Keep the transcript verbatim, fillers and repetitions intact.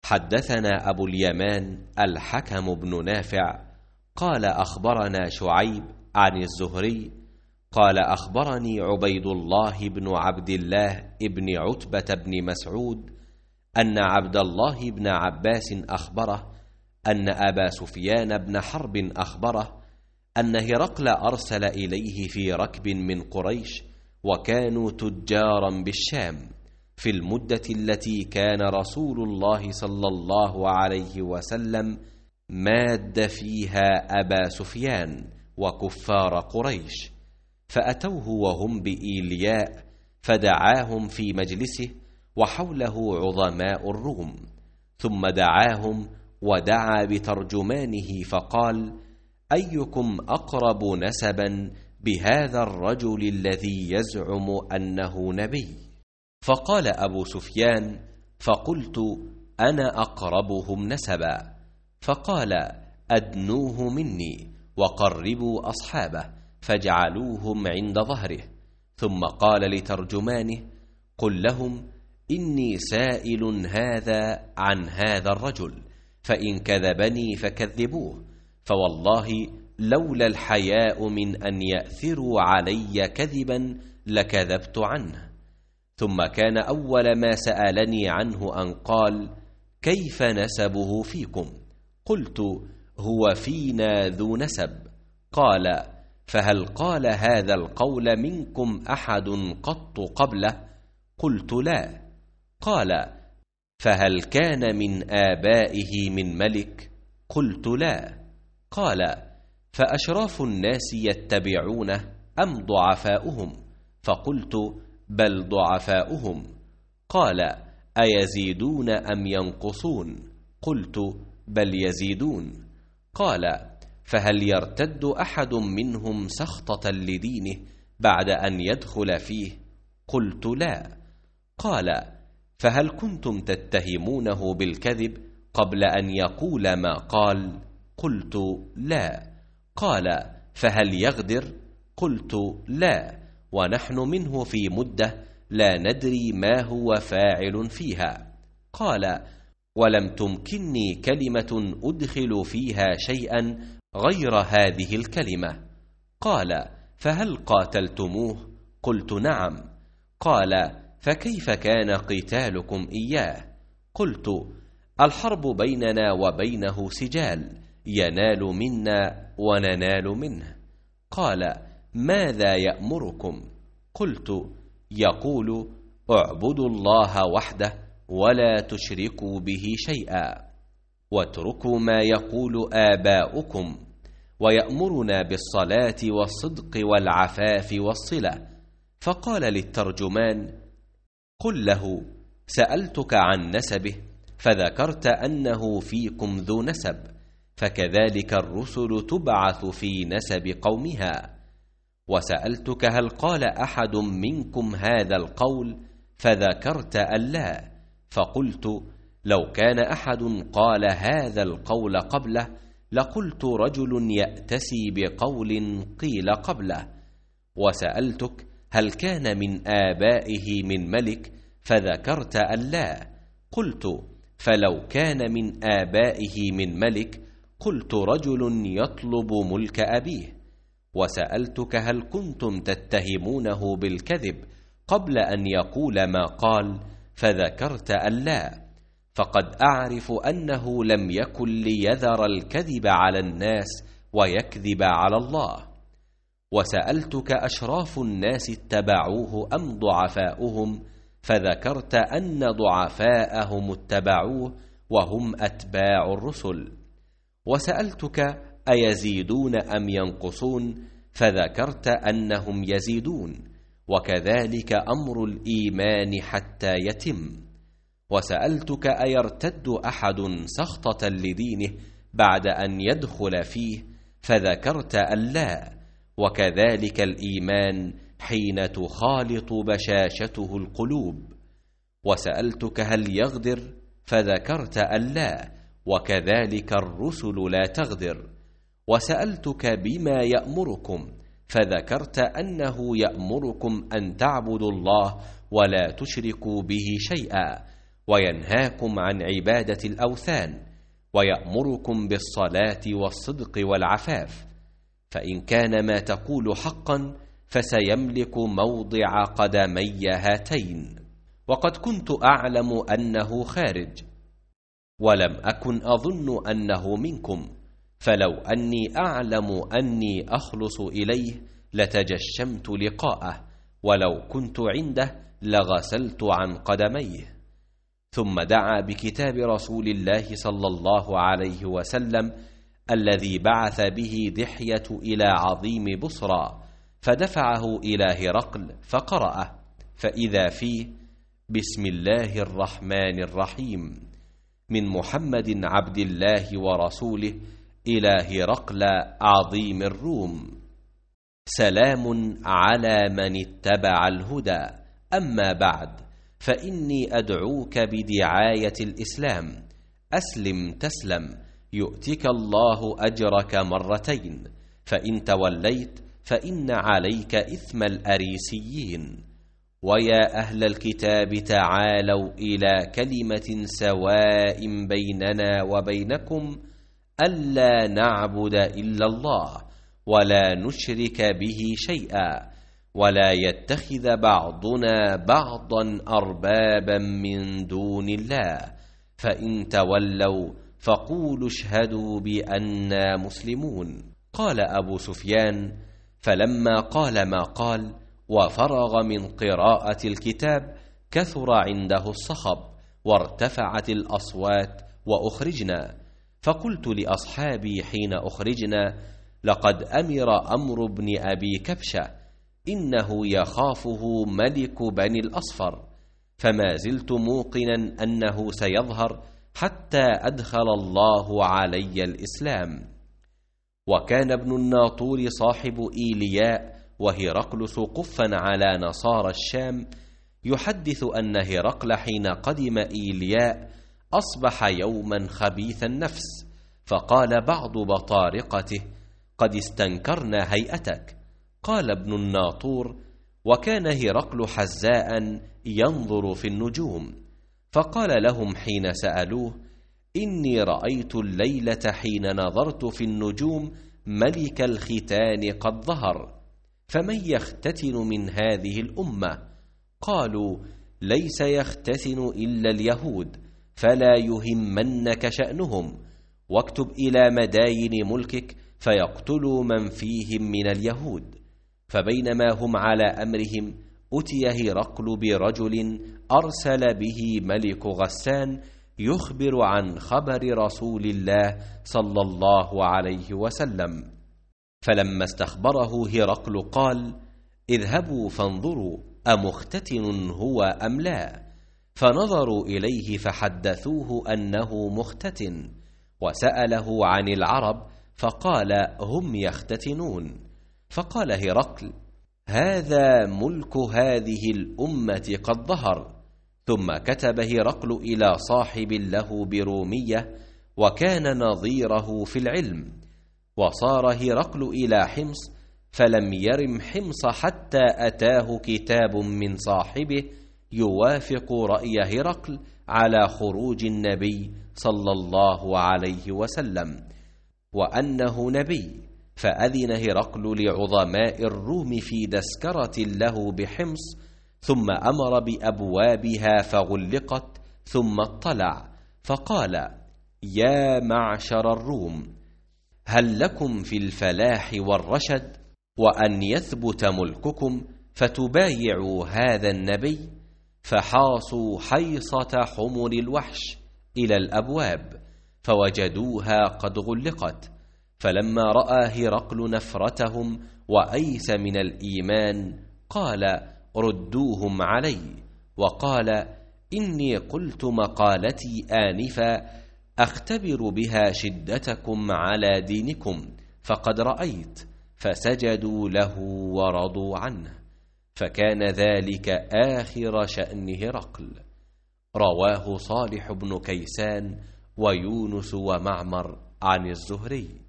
حدثنا أبو اليمان الحكم بن نافع قال أخبرنا شعيب عن الزهري قال أخبرني عبيد الله بن عبد الله بن عتبة بن مسعود أن عبد الله بن عباس أخبره أن أبا سفيان بن حرب أخبره أن هرقل أرسل إليه في ركب من قريش وكانوا تجارا بالشام في المدة التي كان رسول الله صلى الله عليه وسلم ماد فيها أبا سفيان وكفار قريش، فأتوه وهم بإيلياء فدعاهم في مجلسه وحوله عظماء الروم، ثم دعاهم ودعا بترجمانه فقال: أيكم أقرب نسبا بهذا الرجل الذي يزعم أنه نبي؟ فقال أبو سفيان: فقلت: أنا أقربهم نسبا. فقال: أدنوه مني وقربوا أصحابه فاجعلوهم عند ظهره. ثم قال لترجمانه: قل لهم إني سائل هذا عن هذا الرجل، فإن كذبني فكذبوه، فوالله لولا الحياء من أن يأثروا علي كذبا لكذبت عنه. ثم كان أول ما سألني عنه أن قال: كيف نسبه فيكم؟ قلت: هو فينا ذو نسب. قال: فهل قال هذا القول منكم أحد قط قبله؟ قلت: لا. قال: فهل كان من آبائه من ملك؟ قلت: لا. قال: فأشراف الناس يتبعونه أم ضعفاؤهم؟ فقلت: بل ضعفاؤهم. قال: أيزيدون أم ينقصون؟ قلت: بل يزيدون. قال: فهل يرتد أحد منهم سخطة لدينه بعد أن يدخل فيه؟ قلت: لا. قال: فهل كنتم تتهمونه بالكذب قبل أن يقول ما قال؟ قلت: لا. قال: فهل يغدر؟ قلت: لا، ونحن منه في مدة لا ندري ما هو فاعل فيها. قال: ولم تمكنني كلمة أدخل فيها شيئا غير هذه الكلمة. قال: فهل قاتلتموه؟ قلت: نعم. قال: فكيف كان قتالكم إياه؟ قلت: الحرب بيننا وبينه سجال، ينال منا وننال منه. قال: ماذا يأمركم؟ قلت: يقول: اعبدوا الله وحده ولا تشركوا به شيئا، واتركوا ما يقول آباؤكم، ويأمرنا بالصلاة والصدق والعفاف والصلة. فقال للترجمان: قل له: سألتك عن نسبه فذكرت أنه فيكم ذو نسب، فكذلك الرسل تبعث في نسب قومها. وسألتك هل قال أحد منكم هذا القول فذكرت أن لا، فقلت: لو كان أحد قال هذا القول قبله لقلت رجل يأتسي بقول قيل قبله. وسألتك هل كان من آبائه من ملك فذكرت أن لا، قلت: فلو كان من آبائه من ملك قلت رجل يطلب ملك أبيه. وسألتك هل كنتم تتهمونه بالكذب قبل أن يقول ما قال فذكرت أن لا، فقد أعرف أنه لم يكن ليذر الكذب على الناس ويكذب على الله. وسألتك أشراف الناس اتبعوه أم ضعفاؤهم، فذكرت أن ضعفاءهم اتبعوه وهم أتباع الرسل. وسألتك أيزيدون أم ينقصون، فذكرت أنهم يزيدون، وكذلك أمر الإيمان حتى يتم. وسألتك أيرتد أحد سخطة لدينه بعد أن يدخل فيه، فذكرت أن لا، وكذلك الإيمان حين تخالط بشاشته القلوب. وسألتك هل يغدر، فذكرت أن لا، وكذلك الرسل لا تغدر. وسألتك بما يأمركم، فذكرت أنه يأمركم أن تعبدوا الله ولا تشركوا به شيئا، وينهاكم عن عبادة الأوثان، ويأمركم بالصلاة والصدق والعفاف، فإن كان ما تقول حقا فسيملك موضع قدمي هاتين. وقد كنت أعلم أنه خارج، ولم أكن أظن أنه منكم، فلو أني أعلم أني أخلص إليه لتجشمت لقاءه، ولو كنت عنده لغسلت عن قدميه. ثم دعا بكتاب رسول الله صلى الله عليه وسلم الذي بعث به دحية إلى عظيم بصرى، فدفعه إلى هرقل فقرأه، فإذا فيه: بسم الله الرحمن الرحيم، من محمد عبد الله ورسوله إلى هرقل عظيم الروم، سلام على من اتبع الهدى، أما بعد، فإني أدعوك بدعاية الإسلام، أسلم تسلم، يؤتك الله أجرك مرتين، فإن توليت فإن عليك إثم الأريسيين. ويا أهل الكتاب تعالوا إلى كلمة سواء بيننا وبينكم ألا نعبد إلا الله ولا نشرك به شيئا، ولا يتخذ بعضنا بعضا أربابا من دون الله، فإن تولوا فقولوا اشهدوا بأننا مسلمون. قال أبو سفيان: فلما قال ما قال وفرغ من قراءة الكتاب كثر عنده الصخب وارتفعت الأصوات وأخرجنا، فقلت لأصحابي حين أخرجنا: لقد أمر أمر بن أبي كبشة، إنه يخافه ملك بني الأصفر، فما زلت موقنا أنه سيظهر حتى أدخل الله علي الإسلام. وكان ابن الناطور صاحب إيلياء وهرقلس قفا على نصارى الشام، يحدث أن هرقل حين قدم إيلياء أصبح يوما خبيث النفس، فقال بعض بطارقته: قد استنكرنا هيئتك. قال ابن الناطور: وكان هرقل حزاء ينظر في النجوم، فقال لهم حين سألوه: إني رأيت الليلة حين نظرت في النجوم ملك الختان قد ظهر، فمن يختتن من هذه الأمة؟ قالوا: ليس يختتن إلا اليهود، فلا يهمنك شأنهم، واكتب إلى مداين ملكك فيقتلوا من فيهم من اليهود. فبينما هم على أمرهم أتي هرقل برجل أرسل به ملك غسان يخبر عن خبر رسول الله صلى الله عليه وسلم. فلما استخبره هرقل قال: اذهبوا فانظروا أمختتن هو أم لا؟ فنظروا إليه فحدثوه أنه مختتن، وسأله عن العرب فقال: هم يختتنون. فقال هرقل: هذا ملك هذه الأمة قد ظهر. ثم كتب هرقل إلى صاحب له برومية وكان نظيره في العلم، وصار هرقل إلى حمص، فلم يرم حمص حتى أتاه كتاب من صاحبه يوافق رأي هرقل على خروج النبي صلى الله عليه وسلم وأنه نبي، فأذن هرقل لعظماء الروم في دسكرة له بحمص، ثم أمر بأبوابها فغلقت، ثم اطلع فقال: يا معشر الروم، هل لكم في الفلاح والرشد وأن يثبت ملككم فتبايعوا هذا النبي؟ فحاصوا حيصة حمر الوحش إلى الأبواب فوجدوها قد غلقت، فلما رأى هرقل نفرتهم وأيس من الإيمان قال: ردوهم علي. وقال: إني قلت مقالتي آنفا أختبر بها شدتكم على دينكم، فقد رأيت. فسجدوا له ورضوا عنه، فكان ذلك آخر شأن هرقل. رواه صالح بن كيسان ويونس ومعمر عن الزهري.